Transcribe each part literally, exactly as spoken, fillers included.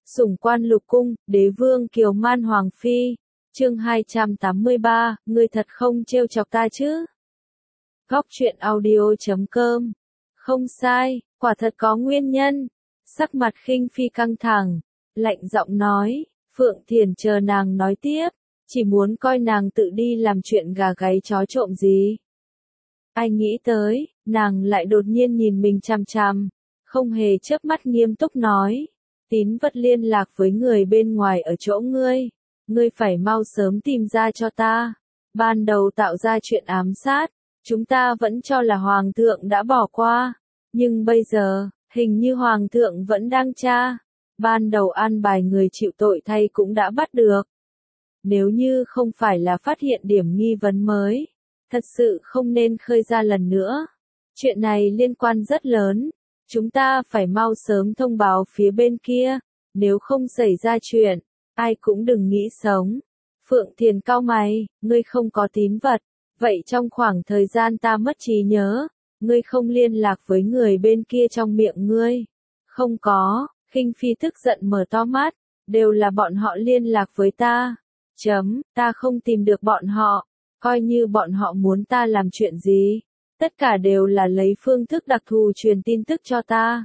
Sủng quan lục cung, đế vương kiều man hoàng phi. Chương hai trăm tám mươi ba, ngươi thật không trêu chọc ta chứ? Góc truyện audio chấm com. Không sai, quả thật có nguyên nhân. Sắc mặt Khinh Phi căng thẳng, lạnh giọng nói, Phượng Thiền chờ nàng nói tiếp, chỉ muốn coi nàng tự đi làm chuyện gà gáy chó trộm gì. Ai nghĩ tới, nàng lại đột nhiên nhìn mình chằm chằm, không hề chớp mắt nghiêm túc nói, tín vật liên lạc với người bên ngoài ở chỗ ngươi, ngươi phải mau sớm tìm ra cho ta. Ban đầu tạo ra chuyện ám sát, chúng ta vẫn cho là Hoàng thượng đã bỏ qua, nhưng bây giờ, hình như Hoàng thượng vẫn đang tra. Ban đầu an bài người chịu tội thay cũng đã bắt được. Nếu như không phải là phát hiện điểm nghi vấn mới, thật sự không nên khơi ra lần nữa. Chuyện này liên quan rất lớn, chúng ta phải mau sớm thông báo phía bên kia, nếu không xảy ra chuyện, ai cũng đừng nghĩ sống. Phượng Thiền cau mày, ngươi không có tín vật, vậy trong khoảng thời gian ta mất trí nhớ, ngươi không liên lạc với người bên kia trong miệng ngươi. Không có, Khinh Phi tức giận mở to mắt, đều là bọn họ liên lạc với ta. Chấm, ta không tìm được bọn họ, coi như bọn họ muốn ta làm chuyện gì. Tất cả đều là lấy phương thức đặc thù truyền tin tức cho ta.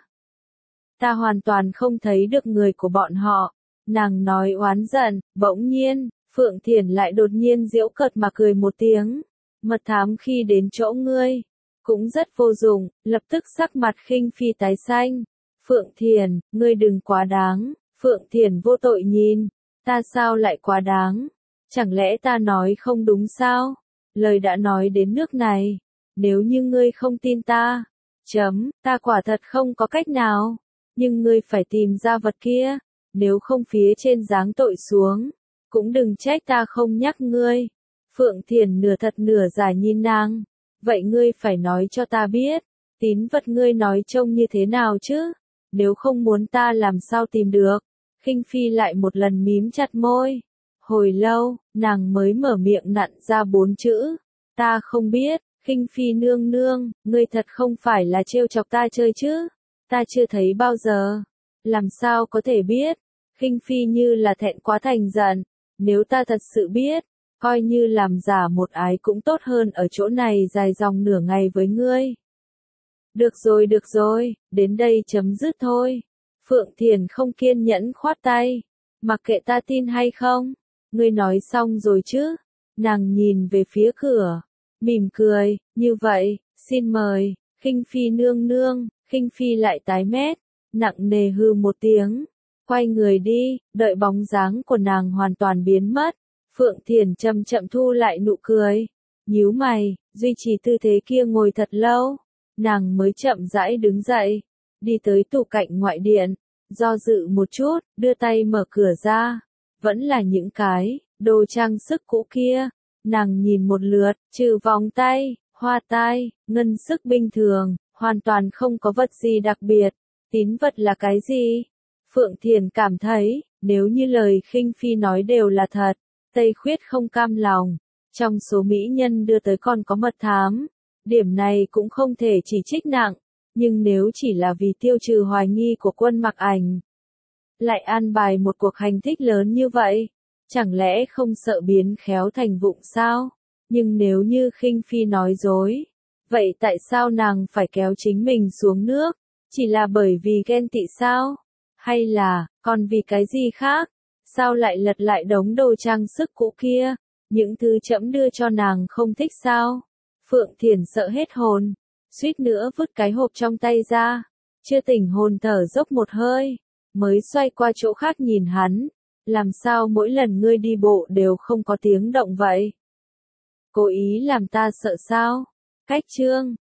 Ta hoàn toàn không thấy được người của bọn họ. Nàng nói oán giận, bỗng nhiên, Phượng Thiền lại đột nhiên giễu cợt mà cười một tiếng. Mật thám khi đến chỗ ngươi, cũng rất vô dụng, lập tức sắc mặt Khinh Phi tái xanh. Phượng Thiền, ngươi đừng quá đáng. Phượng Thiền vô tội nhìn, ta sao lại quá đáng? Chẳng lẽ ta nói không đúng sao? Lời đã nói đến nước này, nếu như ngươi không tin ta, chấm, ta quả thật không có cách nào, nhưng ngươi phải tìm ra vật kia, nếu không phía trên giáng tội xuống, cũng đừng trách ta không nhắc ngươi. Phượng Thiền nửa thật nửa giả nhìn nàng, vậy ngươi phải nói cho ta biết, tín vật ngươi nói trông như thế nào chứ, nếu không muốn ta làm sao tìm được. Khinh Phi lại một lần mím chặt môi, hồi lâu, nàng mới mở miệng nặn ra bốn chữ, ta không biết. Khinh Phi nương nương, ngươi thật không phải là trêu chọc ta chơi chứ, ta chưa thấy bao giờ, làm sao có thể biết. Khinh Phi như là thẹn quá thành giận, nếu ta thật sự biết, coi như làm giả một ái cũng tốt hơn ở chỗ này dài dòng nửa ngày với ngươi. Được rồi được rồi, đến đây chấm dứt thôi. Phượng Thiền không kiên nhẫn khoát tay, mặc kệ ta tin hay không, ngươi nói xong rồi chứ. Nàng nhìn về phía cửa, mỉm cười, như vậy, xin mời. Khinh Phi nương nương. Khinh Phi lại tái mét, nặng nề hư một tiếng, quay người đi, đợi bóng dáng của nàng hoàn toàn biến mất. Phượng Thiền chậm chậm thu lại nụ cười, nhíu mày, duy trì tư thế kia ngồi thật lâu, nàng mới chậm rãi đứng dậy, đi tới tủ cạnh ngoại điện, do dự một chút, đưa tay mở cửa ra, vẫn là những cái đồ trang sức cũ kia. Nàng nhìn một lượt, trừ vòng tay, hoa tai, ngân sức bình thường, hoàn toàn không có vật gì đặc biệt. Tín vật là cái gì? Phượng Thiền cảm thấy, nếu như lời Khinh Phi nói đều là thật, Tây Khuyết không cam lòng. Trong số mỹ nhân đưa tới còn có mật thám. Điểm này cũng không thể chỉ trích nặng, nhưng nếu chỉ là vì tiêu trừ hoài nghi của Quân Mặc Ảnh, lại an bài một cuộc hành thích lớn như vậy, chẳng lẽ không sợ biến khéo thành vụng sao? Nhưng nếu như Khinh Phi nói dối, vậy tại sao nàng phải kéo chính mình xuống nước? Chỉ là bởi vì ghen tị sao? Hay là, còn vì cái gì khác? Sao lại lật lại đống đồ trang sức cũ kia? Những thứ trẫm đưa cho nàng không thích sao? Phượng Thiền sợ hết hồn, suýt nữa vứt cái hộp trong tay ra, chưa tỉnh hồn thở dốc một hơi, mới xoay qua chỗ khác nhìn hắn. Làm sao mỗi lần ngươi đi bộ đều không có tiếng động vậy? Cố ý làm ta sợ sao? Cách chương